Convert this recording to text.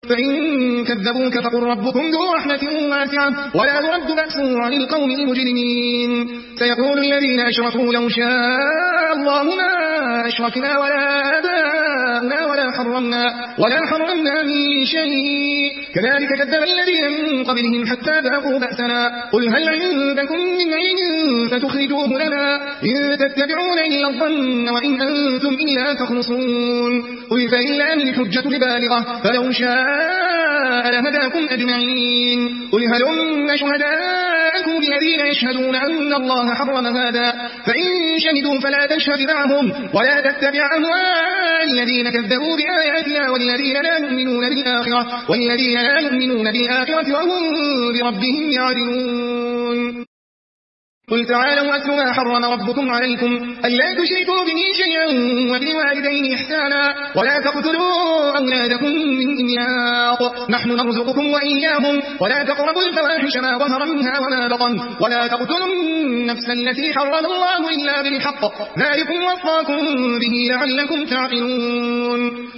فإن كذبوك فقل ربكم ذو رحمة واسعة ولا يرد بأسه عن القوم المجرمين. سيقول الذين أشركوا لو شاء الله ما أشركنا ولا آباؤنا ولا حرمنا من شيء كذلك كذب الذين من قبلهم حتى ذاقوا بأسنا قل هل عندكم من علم فتخرجوه لنا إن تتبعون إلا الظن وإن أنتم إلا تخرصون قل فإلا من الحجة البالغة فلو شاء لهداكم أجمعين قل هلم شهداءكم الذين يشهدون أن الله حرم هذا فإن شهدوا فلا تشهد معهم ولا تتبع أهواء الذين كذبوا بآياتنا والذين لا يؤمنون بالآخرة وهم بربهم يعدلون قل تعالوا أتل ما حرم ربكم عليكم ألا تشركوا به شيئا وبالوالدين إحسانا ولا تقتلوا أولادكم من إملاق نحن نرزقكم وإياهم ولا تقربوا الفواحش ما ظهر منها وما بطن ولا تقتلوا النفس التي حرم الله إلا بالحق ذلكم وصاكم به لعلكم تعقلون